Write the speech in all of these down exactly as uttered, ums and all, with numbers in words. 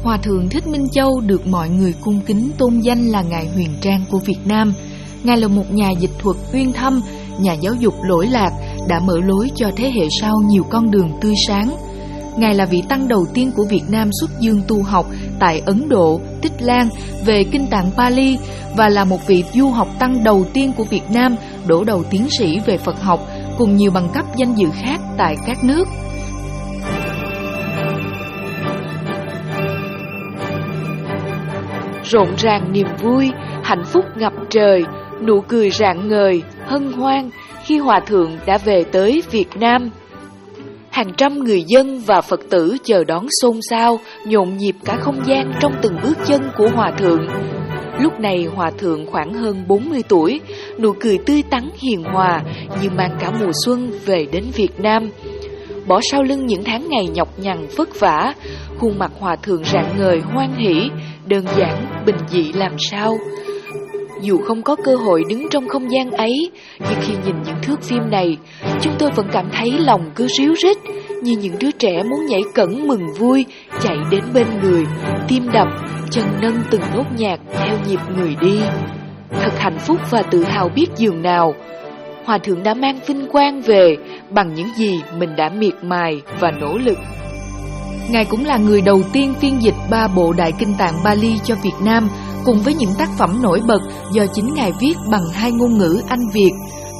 Hòa thượng Thích Minh Châu được mọi người cung kính tôn danh là Ngài Huyền Trang của Việt Nam. Ngài là một nhà dịch thuật uyên thâm, nhà giáo dục lỗi lạc, đã mở lối cho thế hệ sau nhiều con đường tươi sáng. Ngài là vị tăng đầu tiên của Việt Nam xuất dương tu học tại Ấn Độ, Tích Lan về kinh tạng Pali và là một vị du học tăng đầu tiên của Việt Nam đỗ đầu tiến sĩ về Phật học cùng nhiều bằng cấp danh dự khác tại các nước. Rộn ràng niềm vui, hạnh phúc ngập trời, nụ cười rạng ngời, hân hoan khi Hòa thượng đã về tới Việt Nam. Hàng trăm người dân và Phật tử chờ đón xôn xao, nhộn nhịp cả không gian trong từng bước chân của Hòa thượng. Lúc này Hòa thượng khoảng hơn bốn mươi tuổi, nụ cười tươi tắn hiền hòa như mang cả mùa xuân về đến Việt Nam. Bỏ sau lưng những tháng ngày nhọc nhằn vất vả, khuôn mặt Hòa thượng rạng ngời hoan hỷ, đơn giản, bình dị làm sao. Dù không có cơ hội đứng trong không gian ấy, nhưng khi nhìn những thước phim này, chúng tôi vẫn cảm thấy lòng cứ ríu rít, như những đứa trẻ muốn nhảy cẫng mừng vui, chạy đến bên người, tim đập, chân nâng từng nốt nhạc theo nhịp người đi. Thật hạnh phúc và tự hào biết dường nào. Hòa thượng đã mang vinh quang về bằng những gì mình đã miệt mài và nỗ lực. Ngài cũng là người đầu tiên phiên dịch ba bộ Đại Kinh Tạng Pali cho Việt Nam, cùng với những tác phẩm nổi bật do chính Ngài viết bằng hai ngôn ngữ Anh Việt.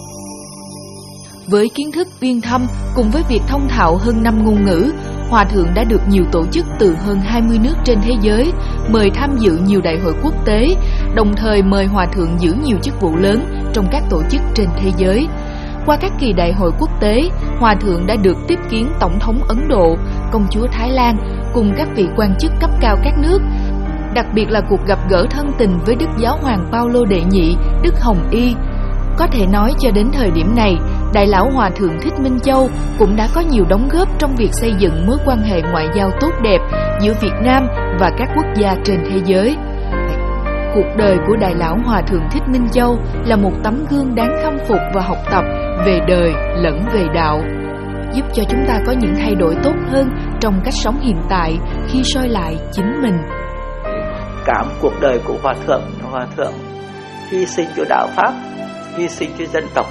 Với kiến thức uyên thâm cùng với việc thông thạo hơn năm ngôn ngữ, Hòa thượng đã được nhiều tổ chức từ hơn hai mươi nước trên thế giới mời tham dự nhiều đại hội quốc tế, đồng thời mời Hòa thượng giữ nhiều chức vụ lớn trong các tổ chức trên thế giới. Qua các kỳ đại hội quốc tế, Hòa thượng đã được tiếp kiến Tổng thống Ấn Độ, Công chúa Thái Lan cùng các vị quan chức cấp cao các nước. Đặc biệt là cuộc gặp gỡ thân tình với Đức Giáo hoàng Paulo đệ nhị, Đức Hồng Y. Có thể nói cho đến thời điểm này, Đại lão Hòa thượng Thích Minh Châu cũng đã có nhiều đóng góp trong việc xây dựng mối quan hệ ngoại giao tốt đẹp giữa Việt Nam và các quốc gia trên thế giới. Cuộc đời của Đại lão Hòa thượng Thích Minh Châu là một tấm gương đáng khâm phục và học tập về đời lẫn về đạo, giúp cho chúng ta có những thay đổi tốt hơn trong cách sống hiện tại khi soi lại chính mình. Cả một cuộc đời của Hòa thượng, Hòa thượng hy sinh cho đạo Pháp, hy sinh cho dân tộc.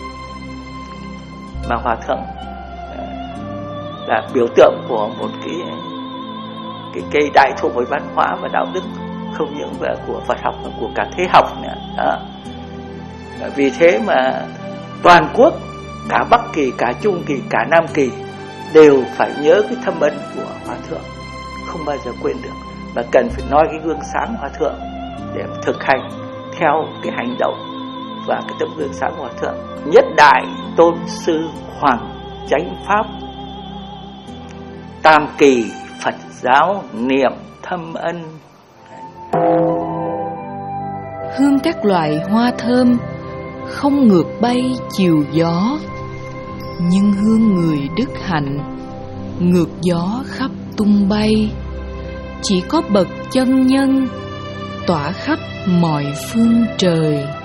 Mà Hòa thượng là biểu tượng của một cái cái cây đại thụ với văn hóa và đạo đức, không những về của Phật học mà của cả thế học nữa. Đó. Vì thế mà toàn quốc, cả Bắc Kỳ, cả Trung Kỳ, cả Nam Kỳ đều phải nhớ cái thâm ân của Hòa thượng, không bao giờ quên được, và cần phải noi cái gương sáng Hòa thượng để thực hành theo cái hành động và cái tấm gương sáng Hòa thượng. Nhất đại tôn sư Hoàng Chánh Pháp, tam kỳ Phật giáo niệm thâm ân. Hương các loại hoa thơm không ngược bay chiều gió, nhưng hương người đức hạnh ngược gió khắp tung bay. Chỉ có bậc chân nhân tỏa khắp mọi phương trời.